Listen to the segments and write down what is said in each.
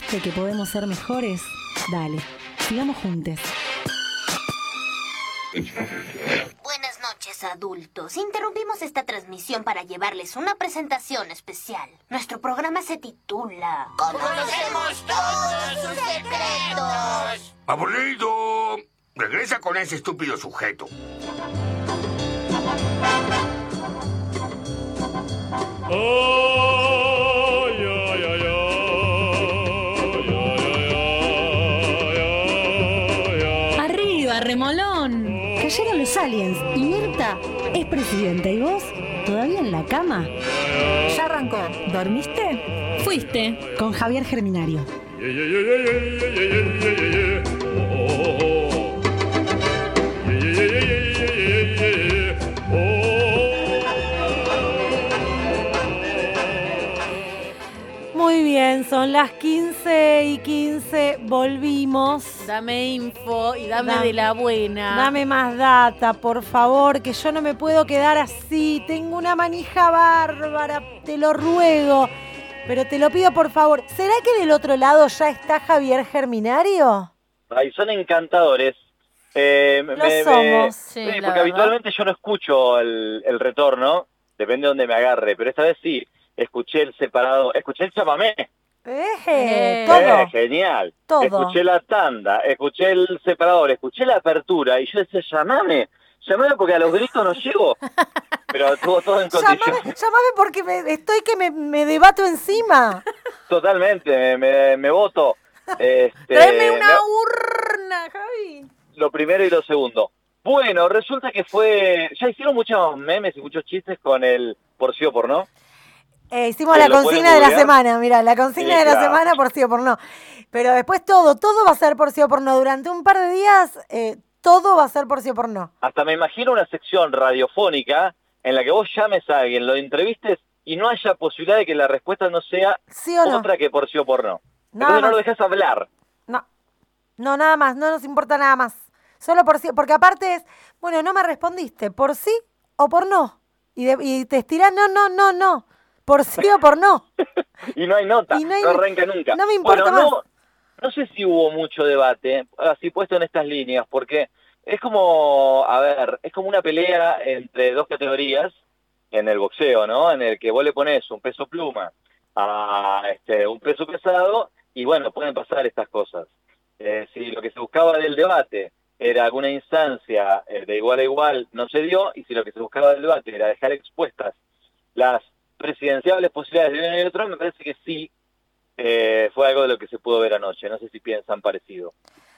¿Creíste que podemos ser mejores? Dale, sigamos juntos. Buenas noches, adultos. Interrumpimos esta transmisión para llevarles una presentación especial. Nuestro programa se titula ¡Conocemos todos sus secretos! ¡Aburrido! Regresa con ese estúpido sujeto. ¡Arriba, remolón! Cayeron los aliens y Mirta es presidenta. ¿Y vos? ¿Todavía en la cama? Ya arrancó. ¿Dormiste? Fuiste con Javier Germinario. Muy bien, son las 15:15, volvimos. Dame info y dame de la buena. Dame más data, por favor, que yo no me puedo quedar así. Tengo una manija bárbara, te lo ruego. Pero te lo pido, por favor. ¿Será que del otro lado ya está Javier Germinario? Ay, son encantadores. Somos. Sí, porque habitualmente yo no escucho el retorno, depende de donde me agarre, pero esta vez sí. Escuché el separado, escuché el chamamé. Todo. Genial. Todo. Escuché la tanda, escuché el separador, escuché la apertura y yo decía, llamame porque a los gritos no llego. Pero estuvo todo en condición. Llamame porque estoy que me debato encima. Totalmente, me voto. Tráeme una urna, Javi. Lo primero y lo segundo. Bueno, resulta que ya hicieron muchos memes y muchos chistes con el por sí o por no. Hicimos la consigna de la semana, mirá, la consigna de la semana por sí o por no. Pero después todo va a ser por sí o por no. Durante un par de días, todo va a ser por sí o por no. Hasta me imagino una sección radiofónica en la que vos llames a alguien, lo entrevistes y no haya posibilidad de que la respuesta no sea ¿sí o no? Otra que por sí o por no. Nada Entonces no más. lo dejas hablar. No, nada más, no nos importa nada más. Solo por sí, porque aparte es, bueno, no me respondiste, por sí o por no. Y te estirás, no. Por sí o por no. Y no hay nota, no arranca nunca. No me importa más. No sé si hubo mucho debate, así puesto en estas líneas, porque es como, es como una pelea entre dos categorías en el boxeo, ¿no? En el que vos le pones un peso pluma a un peso pesado y bueno, pueden pasar estas cosas. Si lo que se buscaba del debate era alguna instancia de igual a igual, no se dio, y si lo que se buscaba del debate era dejar expuestas las presidenciables posibilidades de uno y otro, me parece que sí, fue algo de lo que se pudo ver anoche. No sé si piensan parecido.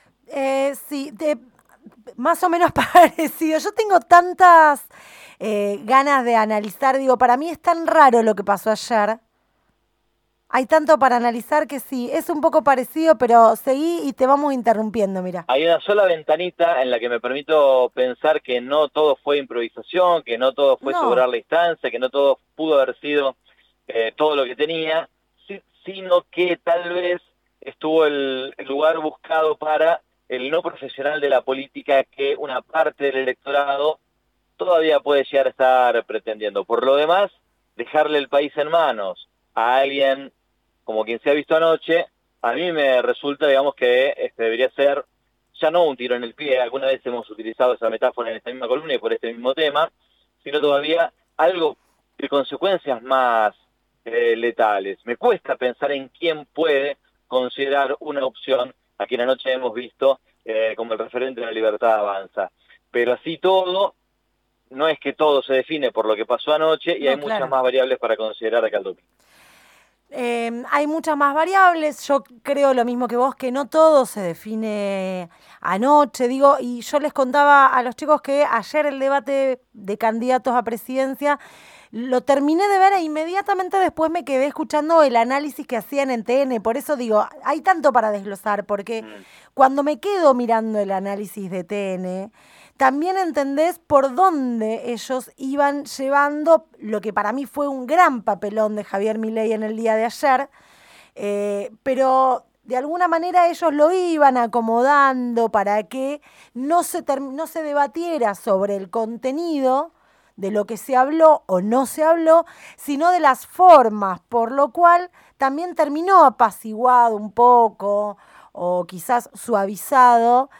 Sí, más o menos parecido. Yo tengo tantas ganas de analizar, para mí es tan raro lo que pasó ayer. Hay tanto para analizar que sí, es un poco parecido, pero seguí y te vamos interrumpiendo, mira. Hay una sola ventanita en la que me permito pensar que no todo fue improvisación, que no todo fue sobrar la instancia, que no todo pudo haber sido todo lo que tenía, sino que tal vez estuvo el lugar buscado para el no profesional de la política que una parte del electorado todavía puede llegar a estar pretendiendo. Por lo demás, dejarle el país en manos a alguien como quien se ha visto anoche, a mí me resulta, digamos, que debería ser ya no un tiro en el pie. Alguna vez hemos utilizado esa metáfora en esta misma columna y por este mismo tema, sino todavía algo de consecuencias más letales. Me cuesta pensar en quién puede considerar una opción a quien anoche hemos visto como el referente de la libertad avanza. Pero así todo, no es que todo se define por lo que pasó anoche y hay muchas más variables para considerar acá el domingo. Hay muchas más variables, yo creo lo mismo que vos, que no todo se define anoche, y yo les contaba a los chicos que ayer el debate de candidatos a presidencia lo terminé de ver e inmediatamente después me quedé escuchando el análisis que hacían en TN, por eso digo, hay tanto para desglosar, porque cuando me quedo mirando el análisis de TN, también entendés por dónde ellos iban llevando lo que para mí fue un gran papelón de Javier Milei en el día de ayer, pero de alguna manera ellos lo iban acomodando para que no se debatiera sobre el contenido de lo que se habló o no se habló, sino de las formas, por lo cual también terminó apaciguado un poco o quizás suavizado,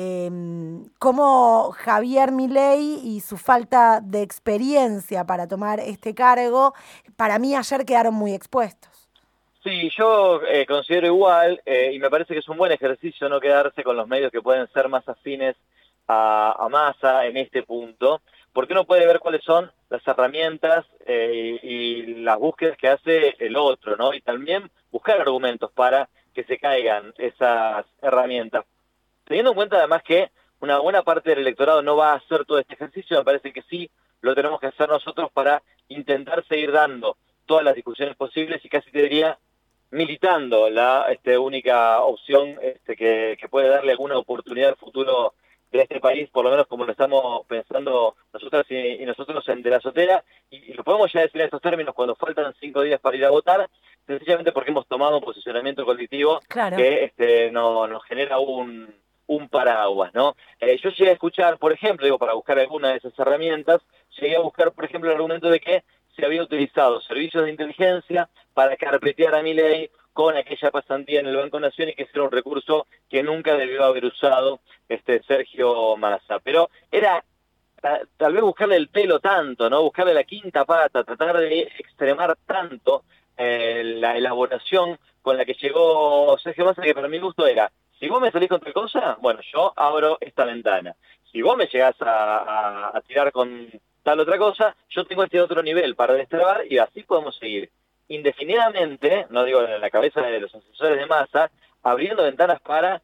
como Javier Milei y su falta de experiencia para tomar este cargo, para mí ayer quedaron muy expuestos. Sí, yo considero igual, y me parece que es un buen ejercicio no quedarse con los medios que pueden ser más afines a Massa en este punto, porque uno puede ver cuáles son las herramientas y las búsquedas que hace el otro, ¿no? Y también buscar argumentos para que se caigan esas herramientas. Teniendo en cuenta además que una buena parte del electorado no va a hacer todo este ejercicio, me parece que sí lo tenemos que hacer nosotros para intentar seguir dando todas las discusiones posibles y casi te diría militando la única opción que puede darle alguna oportunidad al futuro de este país, por lo menos como lo estamos pensando nosotras y nosotros en De la Sotera, y lo podemos ya decir en estos términos cuando faltan 5 días para ir a votar, sencillamente porque hemos tomado un posicionamiento colectivo claro, que nos genera un paraguas, ¿no? Yo llegué a escuchar, por ejemplo, para buscar alguna de esas herramientas, llegué a buscar, por ejemplo, el argumento de que se había utilizado servicios de inteligencia para carpetear a Milei con aquella pasantía en el Banco Nación y que ese era un recurso que nunca debió haber usado Sergio Massa. Pero era tal vez buscarle el pelo tanto, ¿no? Buscarle la quinta pata, tratar de extremar tanto la elaboración con la que llegó Sergio Massa, que para mi gusto era: si vos me salís con tal cosa, bueno, yo abro esta ventana. Si vos me llegás a tirar con tal otra cosa, yo tengo este otro nivel para destrabar y así podemos seguir indefinidamente, no digo en la cabeza de los asesores de Massa, abriendo ventanas para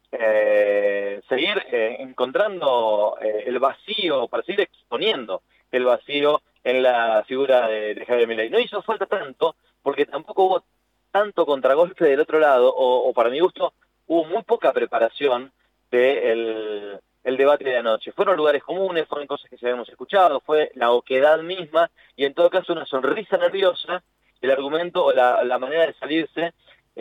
seguir encontrando el vacío, para seguir exponiendo el vacío en la figura de Javier Milei. No hizo falta tanto, porque tampoco hubo tanto contragolpe del otro lado, o para mi gusto, hubo muy poca preparación del debate de anoche. Fueron lugares comunes, fueron cosas que ya habíamos escuchado, fue la oquedad misma, y en todo caso una sonrisa nerviosa, el argumento o la manera de salirse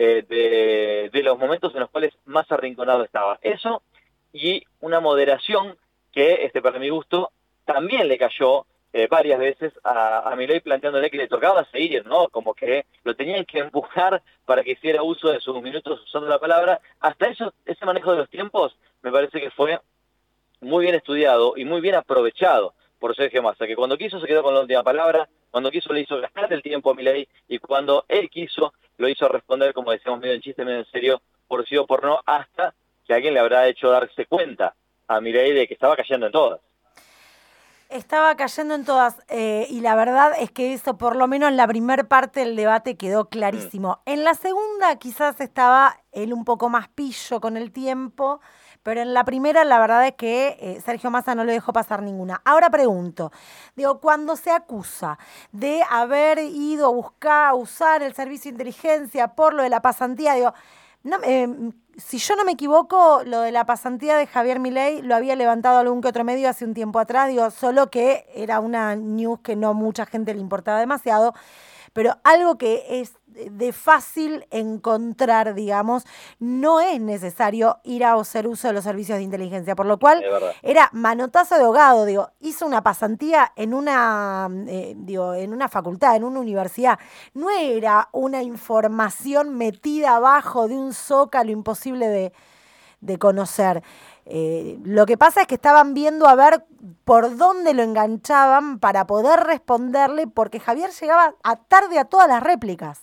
de los momentos en los cuales más arrinconado estaba. Eso y una moderación que, para mi gusto, también le cayó varias veces a Milei, planteándole que le tocaba seguir, ¿no? Como que lo tenían que empujar para que hiciera uso de sus minutos usando la palabra. Hasta eso, ese manejo de los tiempos me parece que fue muy bien estudiado y muy bien aprovechado por Sergio Massa, que cuando quiso se quedó con la última palabra, cuando quiso le hizo gastar el tiempo a Milei, y cuando él quiso lo hizo responder, como decíamos, medio en chiste, medio en serio, por sí o por no, hasta que alguien le habrá hecho darse cuenta a Milei de que estaba cayendo en todas. Estaba cayendo en todas, y la verdad es que eso, por lo menos en la primera parte del debate, quedó clarísimo. En la segunda quizás estaba él un poco más pillo con el tiempo, pero en la primera la verdad es que Sergio Massa no le dejó pasar ninguna. Ahora pregunto, digo, cuando se acusa de haber ido a buscar, a usar el servicio de inteligencia por lo de la pasantía, digo, no, si yo no me equivoco, lo de la pasantía de Javier Milei lo había levantado algún que otro medio hace un tiempo atrás, digo, solo que era una news que no mucha gente le importaba demasiado, pero algo que es de fácil encontrar, digamos, no es necesario ir a hacer uso de los servicios de inteligencia, por lo cual era manotazo de ahogado, digo, hizo una pasantía en una, en una facultad, en una universidad, no era una información metida abajo de un zócalo imposible de conocer. Lo que pasa es que estaban viendo a ver por dónde lo enganchaban para poder responderle, porque Javier llegaba tarde a todas las réplicas.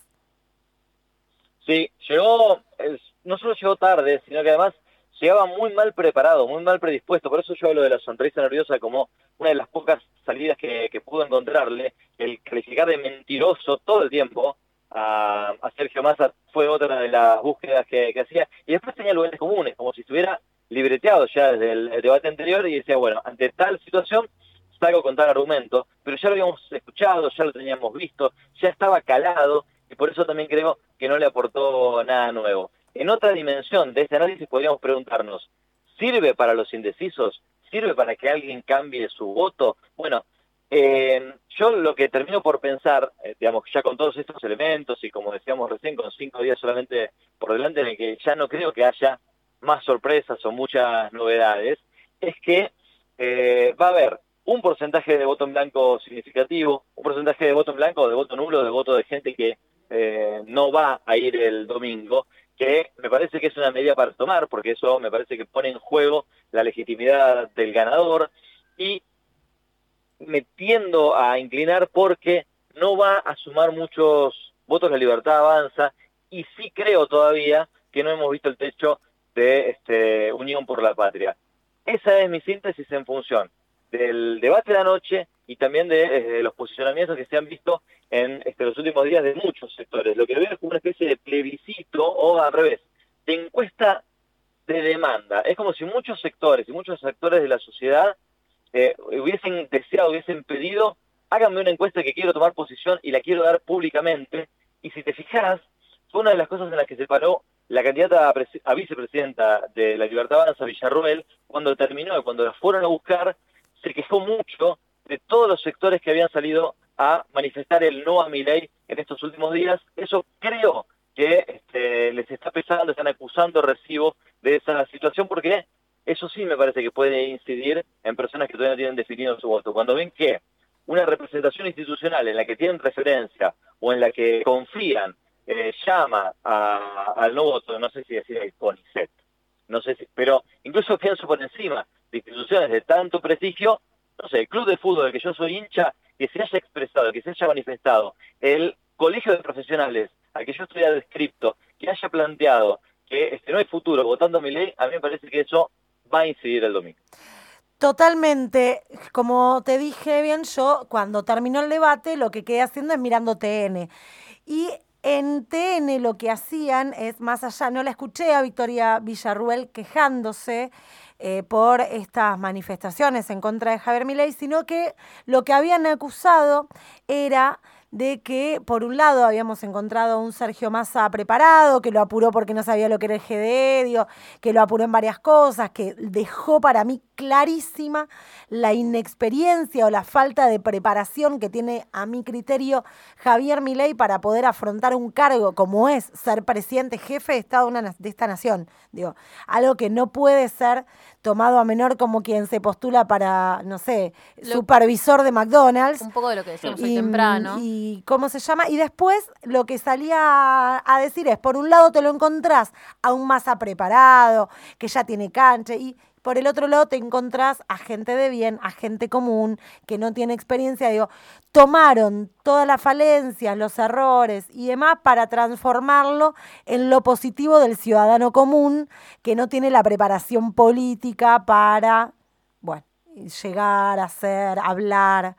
Sí, no solo llegó tarde, sino que además llegaba muy mal preparado, muy mal predispuesto. Por eso yo hablo de la sonrisa nerviosa como una de las pocas salidas que pudo encontrarle. El calificar de mentiroso todo el tiempo a Sergio Massa fue otra de las búsquedas que hacía. Y después tenía lugares comunes, como si estuviera libreteado ya desde el debate anterior, y decía, bueno, ante tal situación salgo con tal argumento, pero ya lo habíamos escuchado, ya lo teníamos visto, ya estaba calado, y por eso también creo que no le aportó nada nuevo. En otra dimensión de este análisis podríamos preguntarnos, ¿sirve para los indecisos? ¿Sirve para que alguien cambie su voto? Bueno, yo lo que termino por pensar, digamos, ya con todos estos elementos y como decíamos recién, con 5 días solamente por delante en el que ya no creo que haya más sorpresas o muchas novedades, es que va a haber un porcentaje de voto en blanco significativo, un porcentaje de voto en blanco, de voto nulo, de voto de gente que no va a ir el domingo, que me parece que es una medida para tomar, porque eso me parece que pone en juego la legitimidad del ganador, y me tiendo a inclinar porque no va a sumar muchos votos La Libertad Avanza, y sí creo todavía que no hemos visto el techo de Unión por la Patria. Esa es mi síntesis en función del debate de anoche y también de los posicionamientos que se han visto en los últimos días de muchos sectores. Lo que veo es como una especie de plebiscito, o al revés, de encuesta de demanda. Es como si muchos sectores y muchos actores de la sociedad hubiesen deseado, hubiesen pedido: háganme una encuesta que quiero tomar posición y la quiero dar públicamente. Y si te fijas, fue una de las cosas en las que se paró la candidata a vicepresidenta de La Libertad Avanza, Villarroel, cuando terminó y cuando la fueron a buscar, se quejó mucho de todos los sectores que habían salido a manifestar el no a Milei en estos últimos días. Eso creo que les está pesando, están acusando recibo de esa situación, porque eso sí me parece que puede incidir en personas que todavía no tienen definido su voto. Cuando ven que una representación institucional en la que tienen referencia o en la que confían llama al no voto, no sé si decir el CONICET, no sé si, pero incluso pienso por encima de instituciones de tanto prestigio, no sé, el club de fútbol del que yo soy hincha, que se haya expresado, que se haya manifestado, el colegio de profesionales al que yo estoy adscripto, que haya planteado que no hay futuro votando a Milei, a mí me parece que eso va a incidir el domingo. Totalmente. Como te dije bien, yo cuando terminó el debate lo que quedé haciendo es mirando TN. Y en TN lo que hacían es, más allá, no la escuché a Victoria Villarruel quejándose por estas manifestaciones en contra de Javier Milei, sino que lo que habían acusado era de que, por un lado, habíamos encontrado a un Sergio Massa preparado, que lo apuró porque no sabía lo que era el GDE, que lo apuró en varias cosas, que dejó para mí clarísima la inexperiencia o la falta de preparación que tiene, a mi criterio, Javier Milei para poder afrontar un cargo como es ser presidente, jefe de Estado de esta nación. Digo, algo que no puede ser tomado a menor como quien se postula para, no sé, supervisor de McDonald's. Un poco de lo que decíamos hoy temprano. Y ¿cómo se llama? Y después lo que salía a decir es, por un lado te lo encontrás a un Massa preparado, que ya tiene cancha, y por el otro lado te encontrás a gente de bien, a gente común, que no tiene experiencia. Digo, tomaron todas las falencias, los errores y demás para transformarlo en lo positivo del ciudadano común, que no tiene la preparación política para, bueno, llegar a ser, hablar.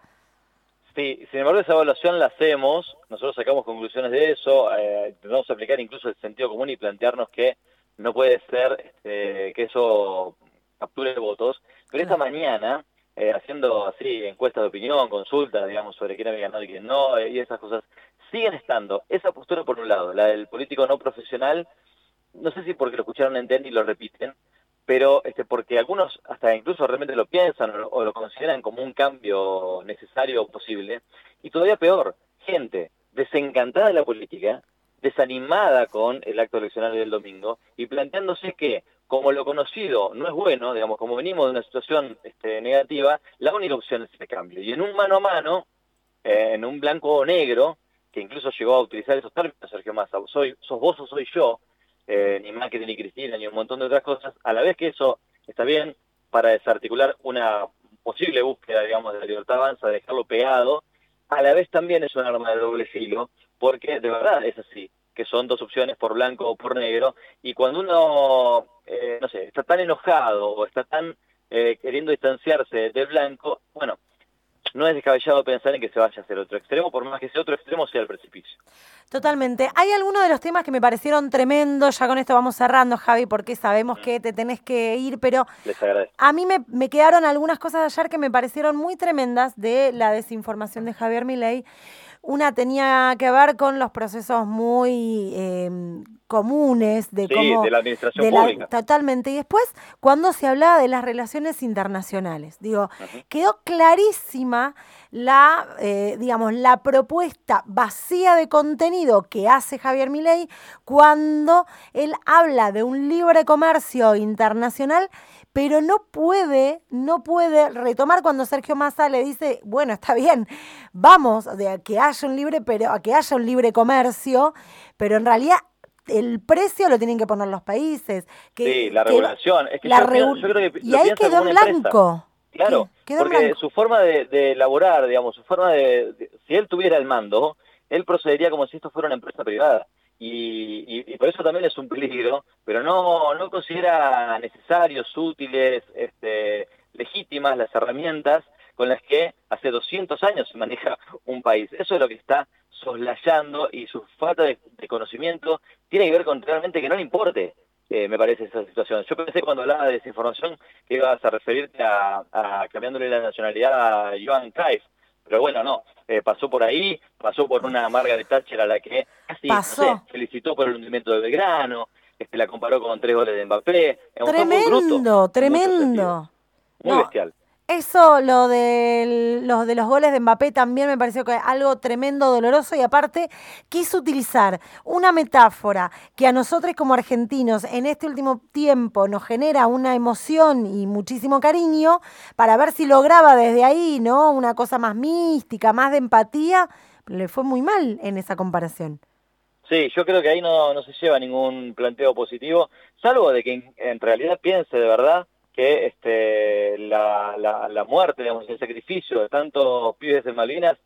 Sí, sin embargo esa evaluación la hacemos, nosotros sacamos conclusiones de eso, intentamos aplicar incluso el sentido común y plantearnos que no puede ser que eso capture votos, pero esta mañana, haciendo así encuestas de opinión, consultas, digamos, sobre quién había ganado y quién no, y esas cosas, siguen estando esa postura por un lado, la del político no profesional, no sé si porque lo escucharon en TN y lo repiten, pero porque algunos hasta incluso realmente lo piensan o lo consideran como un cambio necesario o posible, y todavía peor, gente desencantada de la política, desanimada con el acto electoral del domingo, y planteándose que, como lo conocido no es bueno, digamos, como venimos de una situación negativa, la única opción es el cambio. Y en un mano a mano, en un blanco o negro, que incluso llegó a utilizar esos términos, Sergio Massa, sos vos o soy yo, ni Macri ni Cristina, ni un montón de otras cosas, a la vez que eso está bien para desarticular una posible búsqueda, digamos, de La Libertad Avanza, de dejarlo pegado, a la vez también es un arma de doble filo, porque de verdad es así, que son dos opciones, por blanco o por negro, y cuando uno, no sé, está tan enojado o está tan queriendo distanciarse del blanco, bueno, no es descabellado pensar en que se vaya a hacer otro extremo, por más que ese otro extremo sea el precipicio. Totalmente. Hay algunos de los temas que me parecieron tremendos, ya con esto vamos cerrando, Javi, porque sabemos que te tenés que ir, pero les agradezco. A mí me quedaron algunas cosas de ayer que me parecieron muy tremendas de la desinformación de Javier Milei. Una tenía que ver con los procesos muy comunes de cómo de la administración pública. Totalmente. Y después, cuando se hablaba de las relaciones internacionales, quedó clarísima la propuesta vacía de contenido que hace Javier Milei cuando él habla de un libre comercio internacional, pero no puede retomar cuando Sergio Massa le dice, bueno, está bien, vamos a que haya un libre comercio, pero en realidad el precio lo tienen que poner los países. La regulación. Es que yo creo que y ahí quedó en blanco. Claro, porque su forma de elaborar, digamos, su forma si él tuviera el mando, él procedería como si esto fuera una empresa privada. Y por eso también es un peligro, pero no considera necesarios, útiles, legítimas las herramientas con las que hace 200 años se maneja un país. Eso es lo que está soslayando, y su falta de conocimiento tiene que ver con realmente que no le importe, me parece, esa situación. Yo pensé cuando hablaba de desinformación que ibas a referirte a cambiándole la nacionalidad a Johan Cruyff, pero bueno, no, pasó por ahí, pasó por una Margaret Thatcher a la que casi, felicitó por el hundimiento de Belgrano, la comparó con 3 goles de Mbappé. Tremendo. Muy bestial. Eso, lo de los goles de Mbappé también me pareció que algo tremendo, doloroso, y aparte quiso utilizar una metáfora que a nosotros como argentinos en este último tiempo nos genera una emoción y muchísimo cariño, para ver si lograba desde ahí, ¿no?, una cosa más mística, más de empatía. Le fue muy mal en esa comparación. Sí, yo creo que ahí no se lleva ningún planteo positivo, salvo de que en realidad piense de verdad que la muerte, digamos, el sacrificio de tantos pibes de Malvinas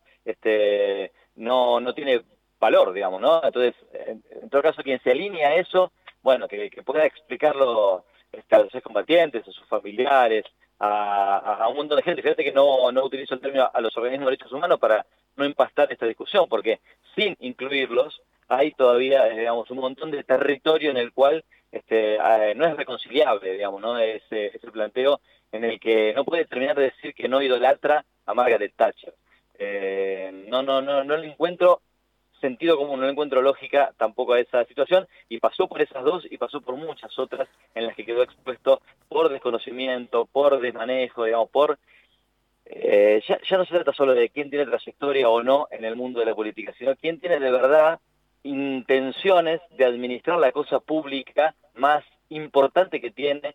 no tiene valor, digamos, ¿no? Entonces, en todo caso, quien se alinea a eso, bueno, que pueda explicarlo a los excombatientes, a sus familiares, a un montón de gente. Fíjate que no utilizo el término a los organismos de derechos humanos para no empastar esta discusión, porque sin incluirlos hay todavía, digamos, un montón de territorio en el cual no es reconciliable, digamos, ¿no? Ese planteo en el que no puede terminar de decir que no idolatra a Margaret Thatcher. No le encuentro sentido común, no le encuentro lógica tampoco a esa situación, y pasó por esas dos y pasó por muchas otras en las que quedó expuesto por desconocimiento, por desmanejo, digamos, ya no se trata solo de quién tiene trayectoria o no en el mundo de la política, sino quién tiene de verdad intenciones de administrar la cosa pública más importante que tiene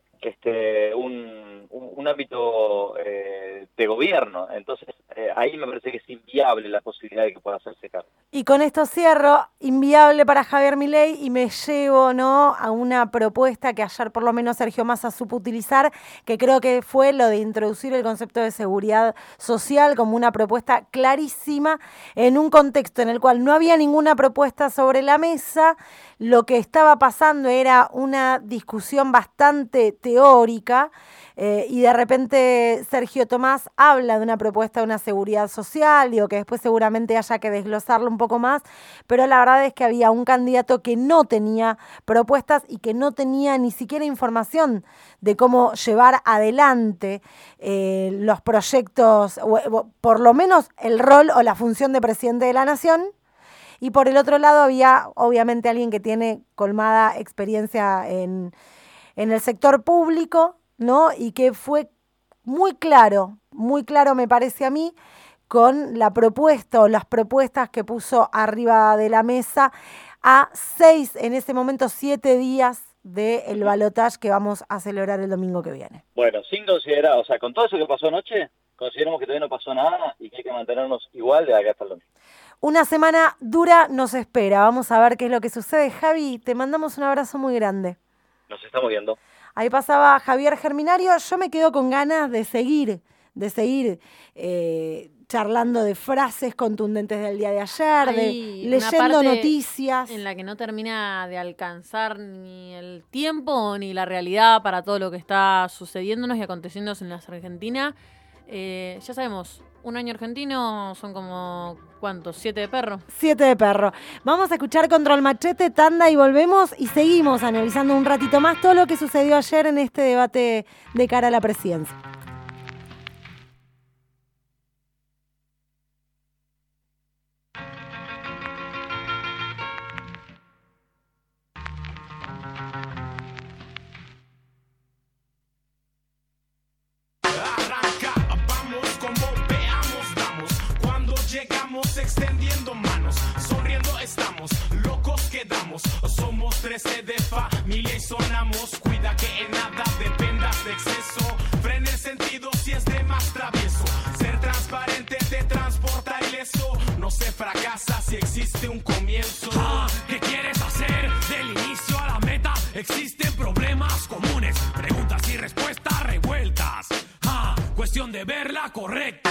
un ámbito de gobierno. Entonces, ahí me parece que es inviable la posibilidad de que pueda hacerse cargo. Y con esto cierro, inviable para Javier Milei, y me llevo, ¿no?, a una propuesta que ayer por lo menos Sergio Massa supo utilizar, que creo que fue lo de introducir el concepto de seguridad social como una propuesta clarísima en un contexto en el cual no había ninguna propuesta sobre la mesa. Lo que estaba pasando era una discusión bastante teórica, y de repente Sergio Tomás habla de una propuesta de una seguridad social, digo que después seguramente haya que desglosarlo un poco más, pero la verdad es que había un candidato que no tenía propuestas y que no tenía ni siquiera información de cómo llevar adelante los proyectos, o por lo menos el rol o la función de presidente de la nación. Y por el otro lado había obviamente alguien que tiene colmada experiencia en el sector público, ¿no?, y que fue muy claro me parece a mí, con la propuesta o las propuestas que puso arriba de la mesa a 7 días del balotaje que vamos a celebrar el domingo que viene. Bueno, sin considerar, o sea, con todo eso que pasó anoche, consideramos que todavía no pasó nada y que hay que mantenernos igual de acá hasta el domingo. Una semana dura nos espera, vamos a ver qué es lo que sucede. Javi, te mandamos un abrazo muy grande. Nos estamos viendo. Ahí pasaba Javier Germinario. Yo me quedo con ganas de seguir charlando de frases contundentes del día de ayer, leyendo noticias. En la que no termina de alcanzar ni el tiempo ni la realidad para todo lo que está sucediéndonos y aconteciéndonos en la Argentina. Ya sabemos, un año argentino son como, ¿cuántos? 7 de perro. 7 de perro. Vamos a escuchar Control Machete, tanda, y volvemos y seguimos analizando un ratito más todo lo que sucedió ayer en este debate de cara a la presidencia. Somos 13 de familia y sonamos. Cuida que en nada dependas de exceso. Frena el sentido si es de más travieso. Ser transparente te transporta ileso. No se fracasa si existe un comienzo. ¿Qué quieres hacer? Del inicio a la meta existen problemas comunes. Preguntas y respuestas revueltas. Cuestión de verla correcta.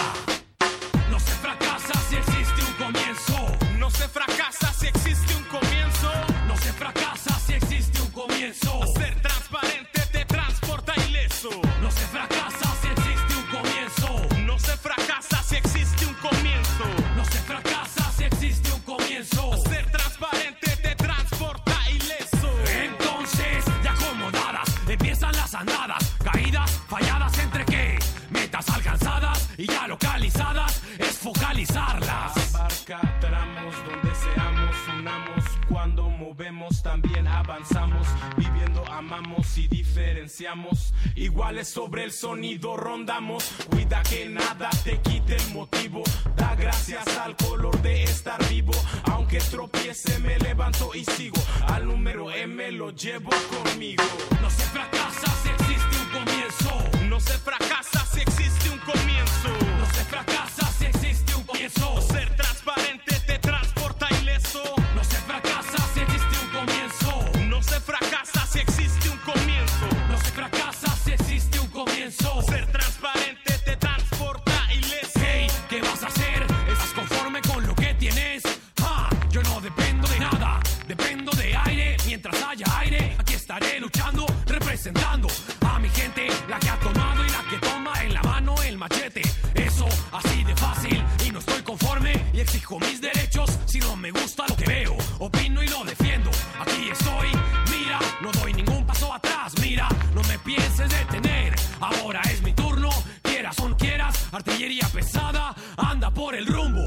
No se fracasa si existe un comienzo. No se fracasa si existe un comienzo. No se fracasa si existe un comienzo. Ser transparente te transporta ileso. No se fracasa si existe un comienzo. No se fracasa si existe un comienzo. No se fracasa si existe un comienzo. Ser transparente te transporta ileso. Entonces, ya acomodadas, empiezan las andadas. Caídas, falladas, ¿entre qué? Metas alcanzadas y ya localizadas, es focalizarlas. Abarca tramos donde seamos, unamos. Cuando movemos también avanzamos. Viviendo amamos y diferenciamos. Iguales sobre el sonido rondamos. Cuida que nada te quite el motivo. Da gracias al color de estar vivo. Aunque tropiece me levanto y sigo. Al número M lo llevo conmigo. No se fracasa si existe un comienzo. No se fracasa si existe un comienzo. No se fracasa si existe un comienzo. Ser transparente te transporta ileso. No se fracasa si existe un comienzo. No se fracasa si existe un comienzo. No se fracasa si existe un comienzo. Ser transparente te transporta ileso. Hey, ¿qué vas a hacer? ¿Estás conforme con lo que tienes? Yo no dependo de nada. Dependo de aire. Mientras haya aire, aquí estaré luchando, representando a mi gente, la que ha tomado y la que toma en la mano el machete. Eso así de fácil y no estoy conforme y exijo mis derechos. Si no me gusta lo que veo, opino y lo defiendo. Aquí estoy, mira, no doy ningún paso atrás. Mira, no me pienses detener. Ahora es mi turno, quieras o no quieras. Artillería pesada, anda por el rumbo.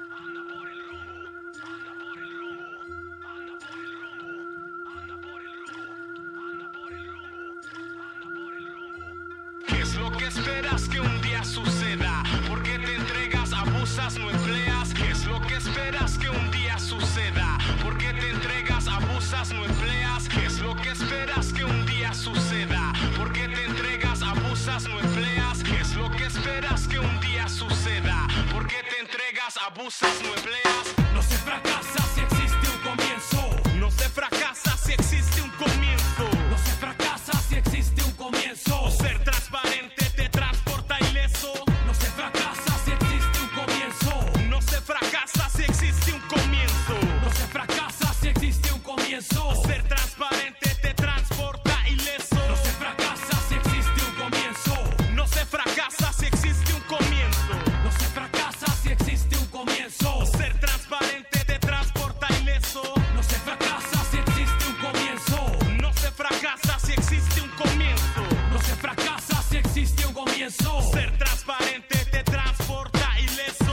¿Qué es lo que esperas que un día suceda? ¿Por qué te entregas, abusas, no empleas? ¿Qué es lo que esperas que un día suceda? ¿Por qué te entregas, abusas, no empleas? ¿Qué es lo que esperas que un día suceda? ¿Por qué te entregas, abusas, no empleas? ¿Qué es lo que esperas que un día suceda? ¿Por qué te entregas, abusas, no empleas? No se fracasa si existe un comienzo. No se fracasa si existe un comienzo. No se fracasa si existe un comienzo. Ser transparente te transporta ileso. No se fracasa si existe un comienzo. No se fracasa si existe un comienzo. No se fracasa si existe un comienzo. Ser transparente te transporta ileso. No se fracasa si existe un comienzo. No se fracasa si existe un comienzo. No se fracasa si existe un comienzo. Ser transparente te transporta ileso. No se fracasa si existe un comienzo. No se fracasa si existe un comienzo. No se fracasa si existe un comienzo. Ser transparente te transporta ileso.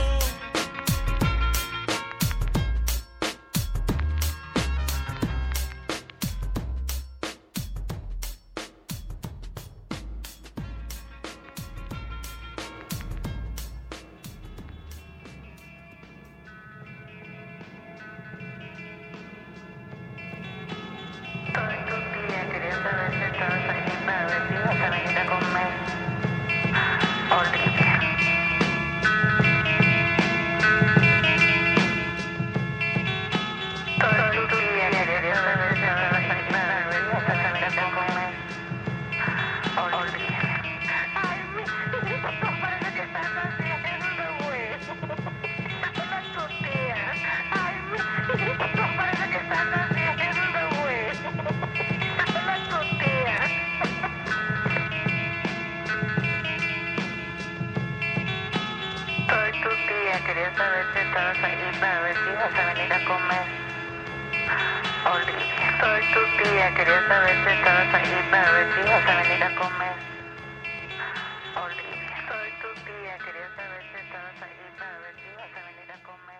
Quería saber si estabas ahí para ver si ibas a venir a comer. Olivia, soy tu tía. Quería saber si estabas ahí para ver si ibas a venir a comer. Olivia, soy tu tía. Quería saber si estabas ahí para ver si ibas a venir a comer.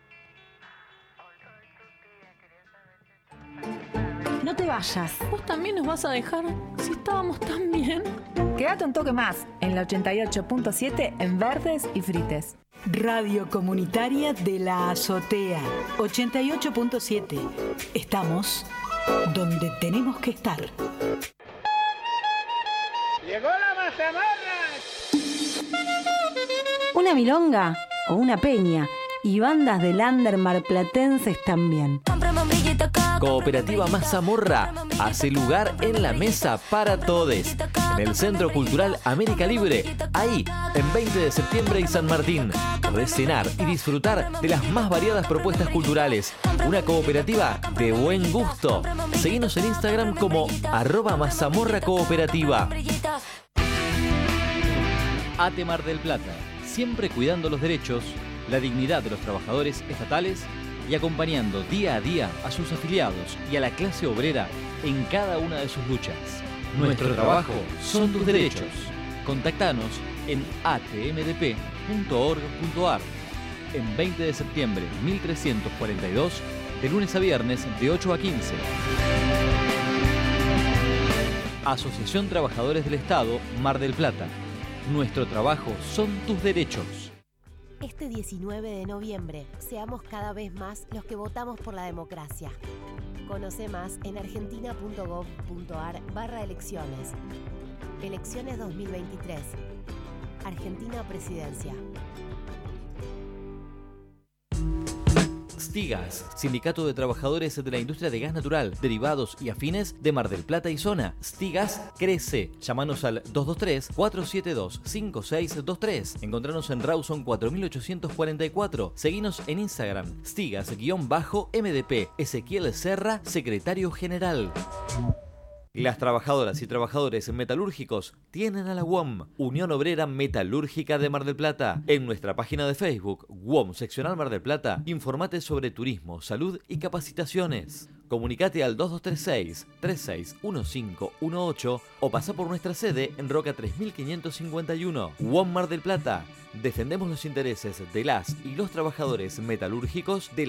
Soy tu tía. Quería saber si estabas ahí. No te vayas. ¿Vos también nos vas a dejar si estábamos tan bien? Quédate un toque más en la 88.7 en Verdes y Frites. Radio Comunitaria de la Azotea, 88.7. Estamos donde tenemos que estar. ¡Llegó la mazamorra! Una milonga o una peña y bandas del under marplatenses también. Cooperativa Mazamorra hace lugar en la mesa para todes, en el Centro Cultural América Libre, ahí, en 20 de septiembre y San Martín. Recenar y disfrutar de las más variadas propuestas culturales. Una cooperativa de buen gusto. Seguinos en Instagram como @mazamorracooperativa. ATE Mar del Plata, siempre cuidando los derechos, la dignidad de los trabajadores estatales y acompañando día a día a sus afiliados y a la clase obrera en cada una de sus luchas. Nuestro trabajo son tus derechos. Contactanos en atmdp.org.ar en 20 de septiembre 1342, de lunes a viernes de 8 a 15. Asociación Trabajadores del Estado, Mar del Plata. Nuestro trabajo son tus derechos. Este 19 de noviembre, seamos cada vez más los que votamos por la democracia. Conoce más en argentina.gov.ar/elecciones. Elecciones 2023. Argentina Presidencia. Stigas, Sindicato de Trabajadores de la Industria de Gas Natural, Derivados y Afines de Mar del Plata y Zona. Stigas crece. Llámanos al 223-472-5623. Encontranos en Rawson 4844. Seguinos en Instagram. Stigas_MDP. Ezequiel Serra, Secretario General. Las trabajadoras y trabajadores metalúrgicos tienen a la UOM, Unión Obrera Metalúrgica de Mar del Plata. En nuestra página de Facebook, UOM Seccional Mar del Plata, informate sobre turismo, salud y capacitaciones. Comunicate al 2236-361518 o pasa por nuestra sede en Roca 3551. UOM Mar del Plata. Defendemos los intereses de las y los trabajadores metalúrgicos de